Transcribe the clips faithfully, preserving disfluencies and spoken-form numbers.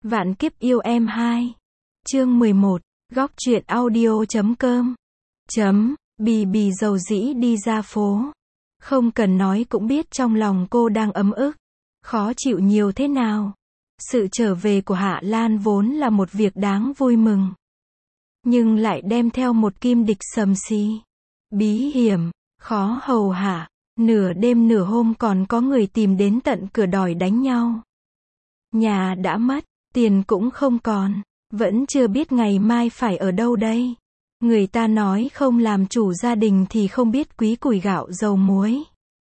Vạn kiếp yêu em hai. Chương mười một. Góc truyện audio chấm com. Chấm. Bì bì dầu dĩ đi ra phố. Không cần nói cũng biết trong lòng cô đang ấm ức, khó chịu nhiều thế nào. Sự trở về của Hạ Lan vốn là một việc đáng vui mừng, nhưng lại đem theo một kim địch sầm xì, bí hiểm, khó hầu hạ. Nửa đêm nửa hôm còn có người tìm đến tận cửa đòi đánh nhau. Nhà đã mất, tiền cũng không còn, vẫn chưa biết ngày mai phải ở đâu đây. Người ta nói không làm chủ gia đình thì không biết quý củi gạo dầu muối.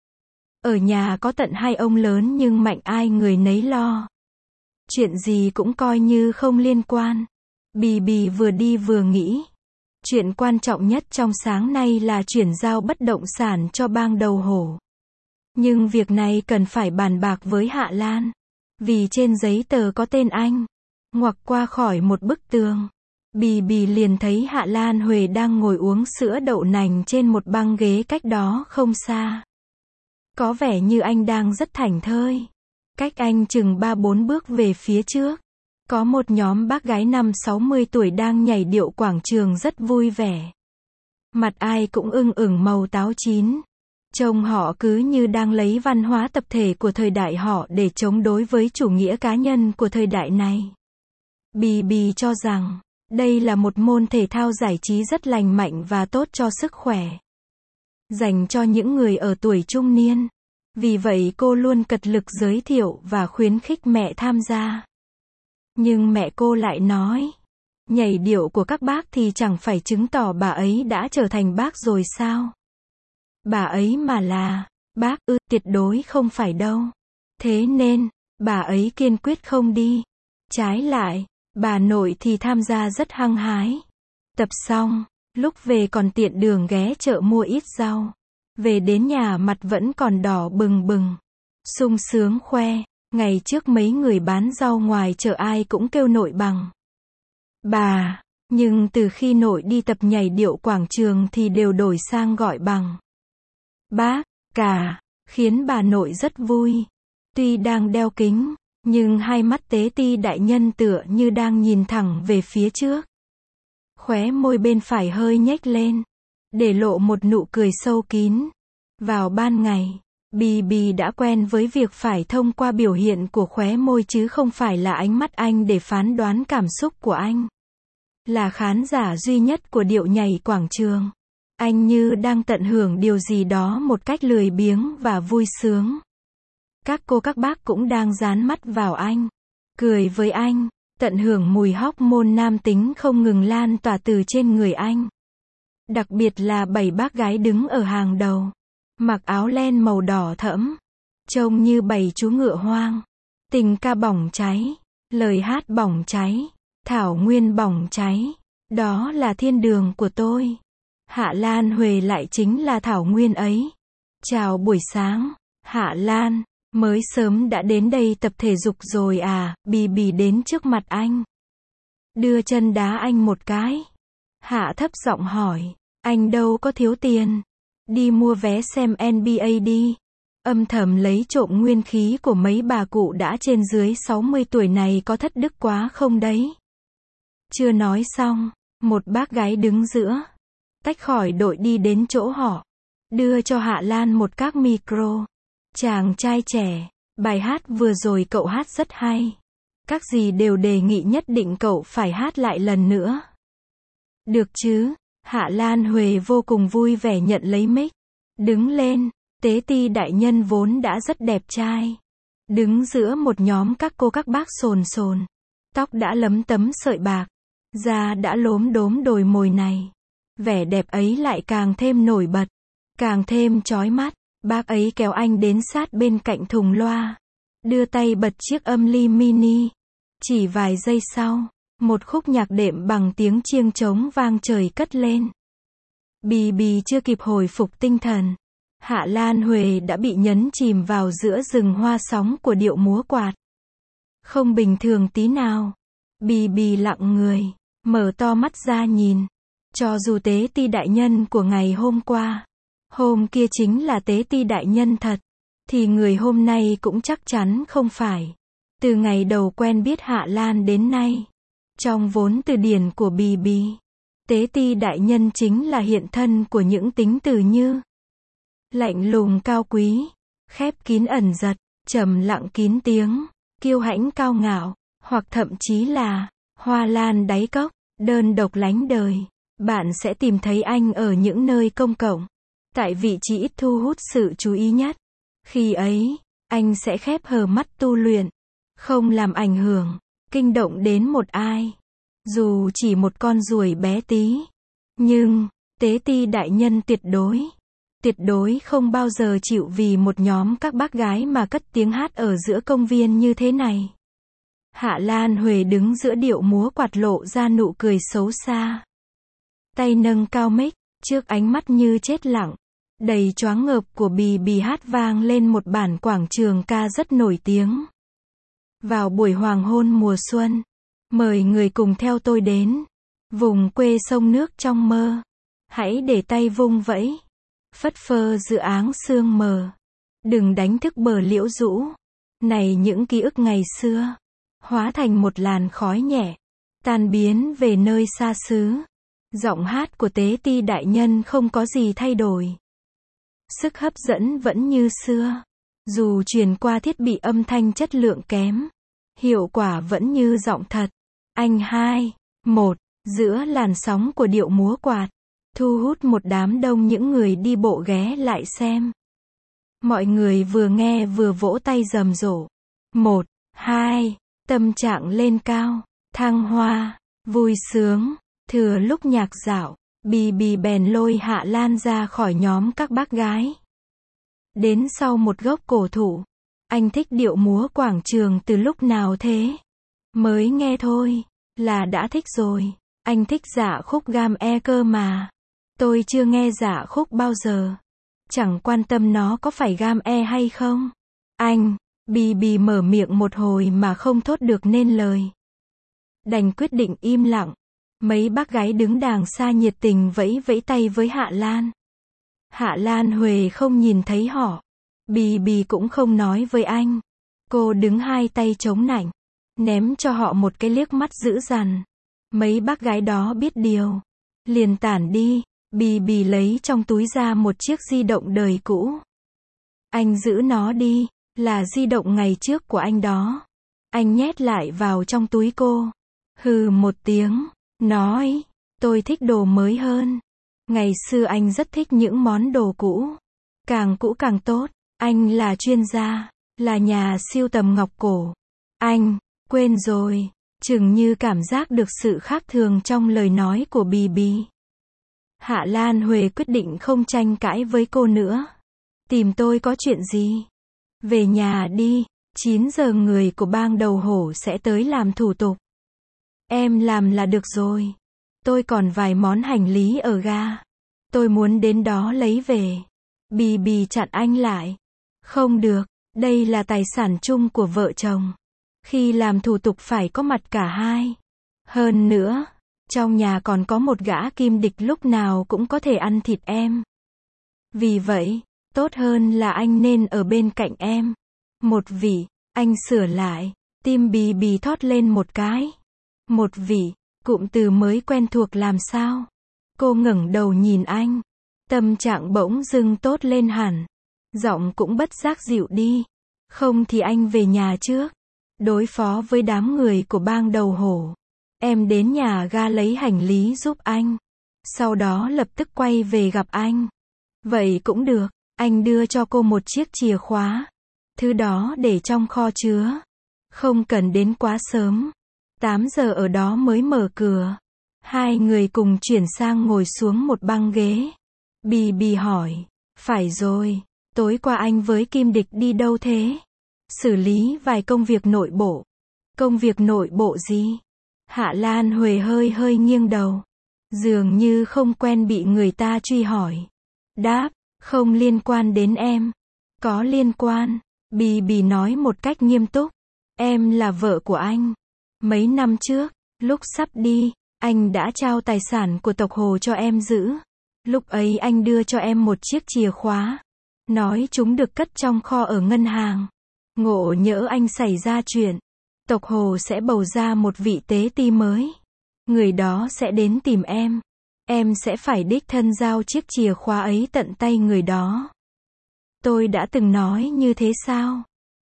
Ở nhà có tận hai ông lớn nhưng mạnh ai người nấy lo. Chuyện gì cũng coi như không liên quan. Bì bì vừa đi vừa nghĩ. Chuyện quan trọng nhất trong sáng nay là chuyển giao bất động sản cho bang đầu hổ. Nhưng việc này cần phải bàn bạc với Hạ Lan. Vì trên giấy tờ có tên anh. Ngoặc qua khỏi một bức tường. Bì bì liền thấy Hạ Lan Huệ đang ngồi uống sữa đậu nành trên một băng ghế cách đó không xa. Có vẻ như anh đang rất thảnh thơi. Cách anh chừng ba bốn bước về phía trước, có một nhóm bác gái năm sáu mươi tuổi đang nhảy điệu quảng trường rất vui vẻ. Mặt ai cũng ưng ửng màu táo chín. Trông họ cứ như đang lấy văn hóa tập thể của thời đại họ để chống đối với chủ nghĩa cá nhân của thời đại này. Bì bì cho rằng, đây là một môn thể thao giải trí rất lành mạnh và tốt cho sức khỏe. Dành cho những người ở tuổi trung niên. Vì vậy cô luôn cật lực giới thiệu và khuyến khích mẹ tham gia. Nhưng mẹ cô lại nói, nhảy điệu của các bác thì chẳng phải chứng tỏ bà ấy đã trở thành bác rồi sao? Bà ấy mà là bác ư, tuyệt đối không phải đâu. Thế nên, bà ấy kiên quyết không đi. Trái lại, bà nội thì tham gia rất hăng hái. Tập xong, lúc về còn tiện đường ghé chợ mua ít rau. Về đến nhà mặt vẫn còn đỏ bừng bừng. Sung sướng khoe, ngày trước mấy người bán rau ngoài chợ ai cũng kêu nội bằng bà. Nhưng từ khi nội đi tập nhảy điệu quảng trường thì đều đổi sang gọi bằng bác, cả, khiến bà nội rất vui. Tuy đang đeo kính, nhưng hai mắt tế ti đại nhân tựa như đang nhìn thẳng về phía trước. Khóe môi bên phải hơi nhếch lên, để lộ một nụ cười sâu kín. Vào ban ngày, Bì bì đã quen với việc phải thông qua biểu hiện của khóe môi chứ không phải là ánh mắt anh để phán đoán cảm xúc của anh. Là khán giả duy nhất của điệu nhảy quảng trường, anh như đang tận hưởng điều gì đó một cách lười biếng và vui sướng. Các cô các bác cũng đang dán mắt vào anh, cười với anh, tận hưởng mùi hormone nam tính không ngừng lan tỏa từ trên người anh. Đặc biệt là bảy bác gái đứng ở hàng đầu, mặc áo len màu đỏ thẫm, trông như bảy chú ngựa hoang. Tình ca bỏng cháy, lời hát bỏng cháy, thảo nguyên bỏng cháy, đó là thiên đường của tôi. Hạ Lan Huệ lại chính là thảo nguyên ấy. Chào buổi sáng, Hạ Lan, mới sớm đã đến đây tập thể dục rồi à? Bì bì đến trước mặt anh, đưa chân đá anh một cái. Hạ thấp giọng hỏi, anh đâu có thiếu tiền, đi mua vé xem en bi ây đi. Âm thầm lấy trộm nguyên khí của mấy bà cụ đã trên dưới sáu mươi tuổi này có thất đức quá không đấy? Chưa nói xong, một bác gái đứng giữa, tách khỏi đội đi đến chỗ họ, đưa cho Hạ Lan một các micro. Chàng trai trẻ, bài hát vừa rồi cậu hát rất hay. Các dì đều đề nghị nhất định cậu phải hát lại lần nữa. Được chứ? Hạ Lan Huệ vô cùng vui vẻ nhận lấy mic. Đứng lên, tế ti đại nhân vốn đã rất đẹp trai. Đứng giữa một nhóm các cô các bác sồn sồn. Tóc đã lấm tấm sợi bạc. Da đã lốm đốm đồi mồi này. Vẻ đẹp ấy lại càng thêm nổi bật. Càng thêm chói mắt. Bác ấy kéo anh đến sát bên cạnh thùng loa. Đưa tay bật chiếc âm ly mini. Chỉ vài giây sau, một khúc nhạc đệm bằng tiếng chiêng trống vang trời cất lên. Bì bì chưa kịp hồi phục tinh thần, Hạ Lan Huệ đã bị nhấn chìm vào giữa rừng hoa sóng của điệu múa quạt. Không bình thường tí nào. Bì bì lặng người, mở to mắt ra nhìn. Cho dù tế ti đại nhân của ngày hôm qua, hôm kia chính là tế ti đại nhân thật, thì người hôm nay cũng chắc chắn không phải. Từ ngày đầu quen biết Hạ Lan đến nay, trong vốn từ điển của Bì Bì, Tế Ti đại nhân chính là hiện thân của những tính từ như lạnh lùng cao quý, khép kín ẩn giật, trầm lặng kín tiếng, kiêu hãnh cao ngạo, hoặc thậm chí là hoa lan đáy cốc, đơn độc lánh đời. Bạn sẽ tìm thấy anh ở những nơi công cộng, tại vị trí ít thu hút sự chú ý nhất. Khi ấy, anh sẽ khép hờ mắt tu luyện, không làm ảnh hưởng, kinh động đến một ai, dù chỉ một con ruồi bé tí. Nhưng, Tế Ti đại nhân tuyệt đối, tuyệt đối không bao giờ chịu vì một nhóm các bác gái mà cất tiếng hát ở giữa công viên như thế này. Hạ Lan Huệ đứng giữa điệu múa quạt lộ ra nụ cười xấu xa. Tay nâng cao mic, trước ánh mắt như chết lặng, đầy choáng ngợp của Bì Bì hát vang lên một bản quảng trường ca rất nổi tiếng. Vào buổi hoàng hôn mùa xuân, mời người cùng theo tôi đến vùng quê sông nước trong mơ. Hãy để tay vung vẫy, phất phơ giữa áng sương mờ. Đừng đánh thức bờ liễu rũ. Này những ký ức ngày xưa, hóa thành một làn khói nhẹ, tan biến về nơi xa xứ. Giọng hát của Tế Ti đại nhân không có gì thay đổi. Sức hấp dẫn vẫn như xưa. Dù truyền qua thiết bị âm thanh chất lượng kém, hiệu quả vẫn như giọng thật. Anh hai, một, giữa làn sóng của điệu múa quạt, thu hút một đám đông những người đi bộ ghé lại xem. Mọi người vừa nghe vừa vỗ tay rầm rộ. Một, hai, tâm trạng lên cao, thăng hoa, vui sướng. Thừa lúc nhạc dạo, Bì Bì bèn lôi Hạ Lan ra khỏi nhóm các bác gái. Đến sau một gốc cổ thụ. Anh thích điệu múa quảng trường từ lúc nào thế? Mới nghe thôi, là đã thích rồi. Anh thích dạ khúc gam e cơ mà. Tôi chưa nghe dạ khúc bao giờ. Chẳng quan tâm nó có phải gam e hay không. Anh, Bì Bì mở miệng một hồi mà không thốt được nên lời. Đành quyết định im lặng. Mấy bác gái đứng đàng xa nhiệt tình vẫy vẫy tay với Hạ Lan. Hạ Lan Huệ không nhìn thấy họ. Bì Bì cũng không nói với anh. Cô đứng hai tay chống nạnh, ném cho họ một cái liếc mắt dữ dằn. Mấy bác gái đó biết điều, liền tản đi. Bì Bì lấy trong túi ra một chiếc di động đời cũ. Anh giữ nó đi, là di động ngày trước của anh đó. Anh nhét lại vào trong túi cô. Hừ một tiếng, nói, tôi thích đồ mới hơn. Ngày xưa anh rất thích những món đồ cũ. Càng cũ càng tốt. Anh là chuyên gia, là nhà sưu tầm ngọc cổ. Anh, quên rồi, chừng như cảm giác được sự khác thường trong lời nói của Bì Bì. Hạ Lan Huệ quyết định không tranh cãi với cô nữa. Tìm tôi có chuyện gì? Về nhà đi, chín giờ người của bang đầu hổ sẽ tới làm thủ tục. Em làm là được rồi. Tôi còn vài món hành lý ở ga. Tôi muốn đến đó lấy về. Bì Bì chặn anh lại. Không được, đây là tài sản chung của vợ chồng. Khi làm thủ tục phải có mặt cả hai. Hơn nữa, trong nhà còn có một gã kim địch lúc nào cũng có thể ăn thịt em. Vì vậy, tốt hơn là anh nên ở bên cạnh em. Một vị, anh sửa lại, tim Bì Bì thót lên một cái. Một vị, cụm từ mới quen thuộc làm sao? Cô ngẩng đầu nhìn anh. Tâm trạng bỗng dưng tốt lên hẳn. Giọng cũng bất giác dịu đi. Không thì anh về nhà trước. Đối phó với đám người của bang đầu hổ. Em đến nhà ga lấy hành lý giúp anh. Sau đó lập tức quay về gặp anh. Vậy cũng được. Anh đưa cho cô một chiếc chìa khóa. Thứ đó để trong kho chứa. Không cần đến quá sớm. tám giờ ở đó mới mở cửa. Hai người cùng chuyển sang ngồi xuống một băng ghế. Bì Bì hỏi. Phải rồi, tối qua anh với Kim Địch đi đâu thế? Xử lý vài công việc nội bộ. Công việc nội bộ gì? Hạ Lan Huệ hơi hơi nghiêng đầu. Dường như không quen bị người ta truy hỏi. Đáp, không liên quan đến em. Có liên quan. Bì Bì nói một cách nghiêm túc. Em là vợ của anh. Mấy năm trước, lúc sắp đi, anh đã trao tài sản của tộc Hồ cho em giữ. Lúc ấy anh đưa cho em một chiếc chìa khóa. Nói chúng được cất trong kho ở ngân hàng. Ngộ nhỡ anh xảy ra chuyện. Tộc Hồ sẽ bầu ra một vị tế ti mới. Người đó sẽ đến tìm em. Em sẽ phải đích thân giao chiếc chìa khóa ấy tận tay người đó. Tôi đã từng nói như thế sao?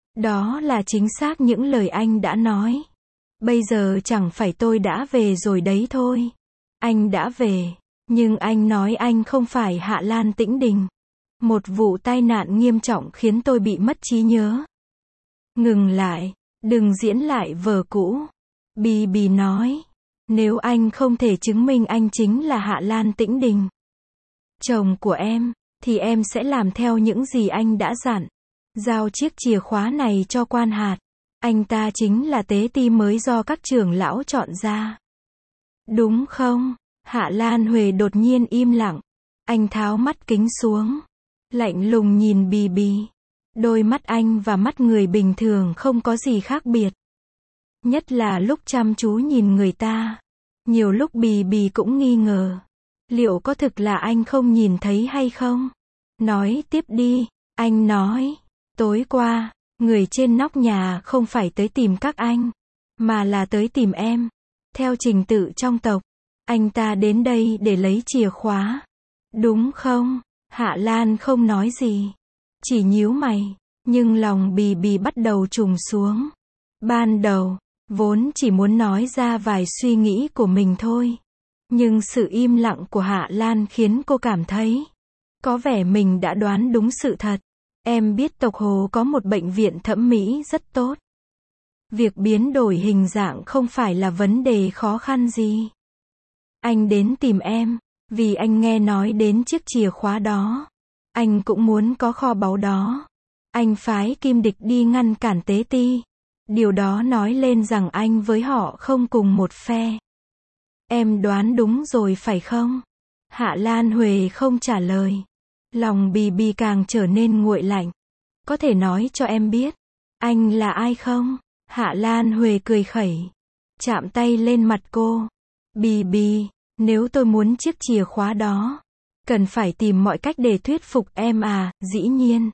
Đó là chính xác những lời anh đã nói. Bây giờ chẳng phải tôi đã về rồi đấy thôi. Anh đã về, nhưng anh nói anh không phải Hạ Lan Tĩnh Đình. Một vụ tai nạn nghiêm trọng khiến tôi bị mất trí nhớ. Ngừng lại, đừng diễn lại vở cũ. Bì Bì nói, nếu anh không thể chứng minh anh chính là Hạ Lan Tĩnh Đình, chồng của em, thì em sẽ làm theo những gì anh đã dặn. Giao chiếc chìa khóa này cho quan hạt. Anh ta chính là tế ti mới do các trưởng lão chọn ra. Đúng không? Hạ Lan Huệ đột nhiên im lặng. Anh tháo mắt kính xuống. Lạnh lùng nhìn Bì Bì. Đôi mắt anh và mắt người bình thường không có gì khác biệt. Nhất là lúc chăm chú nhìn người ta. Nhiều lúc Bì Bì cũng nghi ngờ. Liệu có thực là anh không nhìn thấy hay không? Nói tiếp đi. Anh nói. Tối qua, người trên nóc nhà không phải tới tìm các anh, mà là tới tìm em. Theo trình tự trong tộc, anh ta đến đây để lấy chìa khóa. Đúng không? Hạ Lan không nói gì. Chỉ nhíu mày. Nhưng lòng Bì Bì bắt đầu trùng xuống. Ban đầu, vốn chỉ muốn nói ra vài suy nghĩ của mình thôi. Nhưng sự im lặng của Hạ Lan khiến cô cảm thấy có vẻ mình đã đoán đúng sự thật. Em biết tộc Hồ có một bệnh viện thẩm mỹ rất tốt. Việc biến đổi hình dạng không phải là vấn đề khó khăn gì. Anh đến tìm em, vì anh nghe nói đến chiếc chìa khóa đó. Anh cũng muốn có kho báu đó. Anh phái Kim Địch đi ngăn cản tế ti. Điều đó nói lên rằng anh với họ không cùng một phe. Em đoán đúng rồi phải không? Hạ Lan Huệ không trả lời. Lòng Bì Bì càng trở nên nguội lạnh. Có thể nói cho em biết, anh là ai không? Hạ Lan Huệ cười khẩy. Chạm tay lên mặt cô. Bì Bì, nếu tôi muốn chiếc chìa khóa đó, cần phải tìm mọi cách để thuyết phục em à, dĩ nhiên.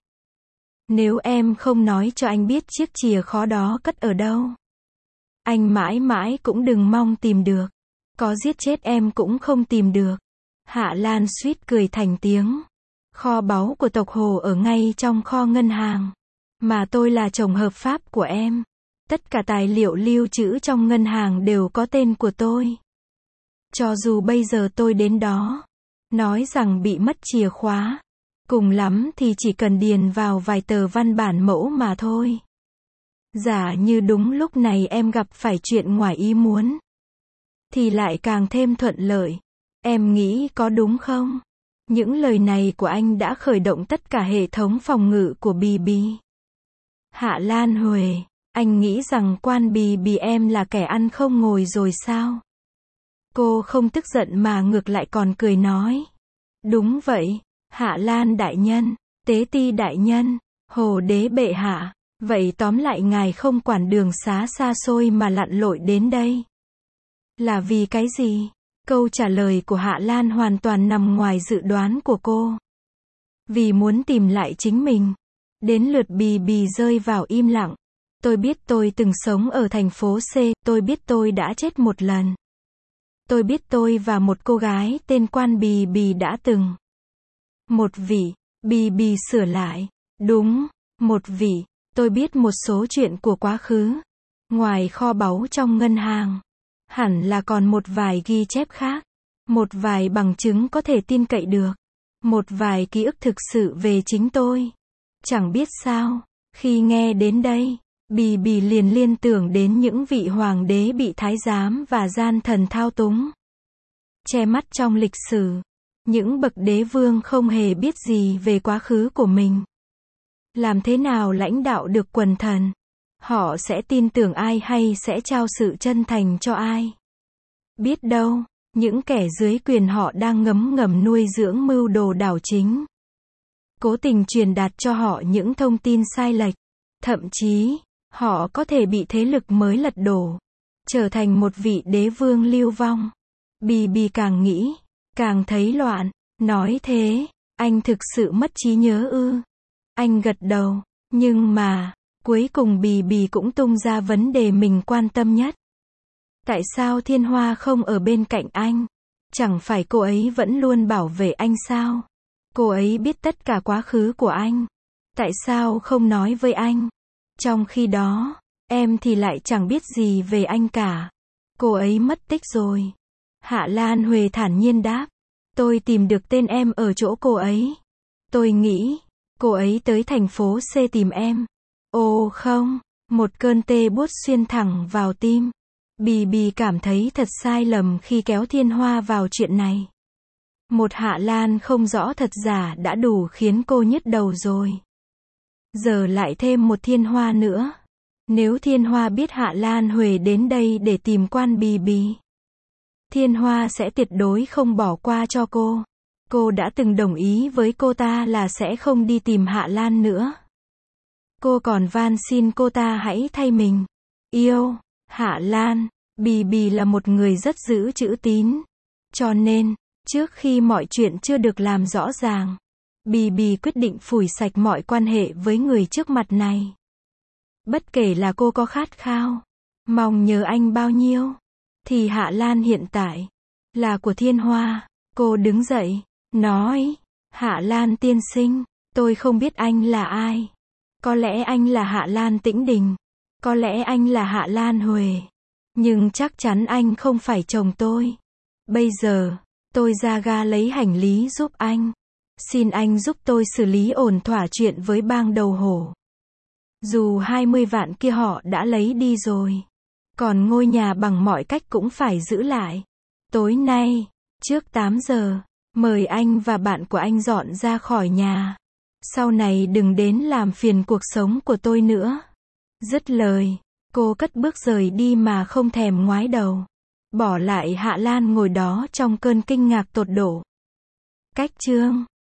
Nếu em không nói cho anh biết chiếc chìa khóa đó cất ở đâu, anh mãi mãi cũng đừng mong tìm được. Có giết chết em cũng không tìm được. Hạ Lan suýt cười thành tiếng. Kho báu của tộc Hồ ở ngay trong kho ngân hàng. Mà tôi là chồng hợp pháp của em. Tất cả tài liệu lưu trữ trong ngân hàng đều có tên của tôi. Cho dù bây giờ tôi đến đó, nói rằng bị mất chìa khóa, cùng lắm thì chỉ cần điền vào vài tờ văn bản mẫu mà thôi. Giả như đúng lúc này em gặp phải chuyện ngoài ý muốn, thì lại càng thêm thuận lợi. Em nghĩ có đúng không? Những lời này của anh đã khởi động tất cả hệ thống phòng ngự của Bì Bì. Hạ Lan Huệ, anh nghĩ rằng quan Bì Bì em là kẻ ăn không ngồi rồi sao? Cô không tức giận mà ngược lại còn cười nói. Đúng vậy, Hạ Lan đại nhân, Tế Ti đại nhân, Hồ đế bệ hạ. Vậy tóm lại ngài không quản đường xá xa xôi mà lặn lội đến đây. Là vì cái gì? Câu trả lời của Hạ Lan hoàn toàn nằm ngoài dự đoán của cô. Vì muốn tìm lại chính mình. Đến lượt Bì Bì rơi vào im lặng. Tôi biết tôi từng sống ở thành phố C, tôi biết tôi đã chết một lần. Tôi biết tôi và một cô gái tên quan Bì Bì đã từng. Một vị, Bì Bì sửa lại. Đúng, một vị, tôi biết một số chuyện của quá khứ. Ngoài kho báu trong ngân hàng, hẳn là còn một vài ghi chép khác. Một vài bằng chứng có thể tin cậy được. Một vài ký ức thực sự về chính tôi. Chẳng biết sao, khi nghe đến đây, Bì Bì liền liên tưởng đến những vị hoàng đế bị thái giám và gian thần thao túng, che mắt trong lịch sử. Những bậc đế vương không hề biết gì về quá khứ của mình. Làm thế nào lãnh đạo được quần thần? Họ sẽ tin tưởng ai hay sẽ trao sự chân thành cho ai? Biết đâu, những kẻ dưới quyền họ đang ngấm ngầm nuôi dưỡng mưu đồ đảo chính. Cố tình truyền đạt cho họ những thông tin sai lệch. Thậm chí, họ có thể bị thế lực mới lật đổ, trở thành một vị đế vương lưu vong. Bì Bì càng nghĩ, càng thấy loạn. Nói thế, anh thực sự mất trí nhớ ư? Anh gật đầu. Nhưng mà, Cuối cùng Bì Bì cũng tung ra vấn đề mình quan tâm nhất. Tại sao Thiên Hoa không ở bên cạnh anh? Chẳng phải cô ấy vẫn luôn bảo vệ anh sao? Cô ấy biết tất cả quá khứ của anh. Tại sao không nói với anh? Trong khi đó, em thì lại chẳng biết gì về anh cả. Cô ấy mất tích rồi. Hạ Lan Huệ thản nhiên đáp. Tôi tìm được tên em ở chỗ cô ấy. Tôi nghĩ, cô ấy tới thành phố C tìm em. Ồ không, một cơn tê buốt xuyên thẳng vào tim. Bì Bì cảm thấy thật sai lầm khi kéo Thiên Hoa vào chuyện này. Một Hạ Lan không rõ thật giả đã đủ khiến cô nhức đầu rồi. Giờ lại thêm một Thiên Hoa nữa. Nếu Thiên Hoa biết Hạ Lan Huệ đến đây để tìm quan Bì Bì, Thiên Hoa sẽ tuyệt đối không bỏ qua cho cô. Cô đã từng đồng ý với cô ta là sẽ không đi tìm Hạ Lan nữa. Cô còn van xin cô ta hãy thay mình yêu Hạ Lan. Bì Bì là một người rất giữ chữ tín. Cho nên, trước khi mọi chuyện chưa được làm rõ ràng, Bì Bì quyết định phủi sạch mọi quan hệ với người trước mặt này. Bất kể là cô có khát khao, mong nhớ anh bao nhiêu, thì Hạ Lan hiện tại là của Thiên Hoa. Cô đứng dậy, nói, Hạ Lan tiên sinh, tôi không biết anh là ai. Có lẽ anh là Hạ Lan Tĩnh Đình. Có lẽ anh là Hạ Lan Huệ. Nhưng chắc chắn anh không phải chồng tôi. Bây giờ, tôi ra ga lấy hành lý giúp anh. Xin anh giúp tôi xử lý ổn thỏa chuyện với bang đầu hổ. Dù hai mươi vạn kia họ đã lấy đi rồi. Còn ngôi nhà bằng mọi cách cũng phải giữ lại. Tối nay, trước tám giờ, mời anh và bạn của anh dọn ra khỏi nhà. Sau này đừng đến làm phiền cuộc sống của tôi nữa. Dứt lời, cô cất bước rời đi mà không thèm ngoái đầu. Bỏ lại Hạ Lan ngồi đó trong cơn kinh ngạc tột độ. Cách chương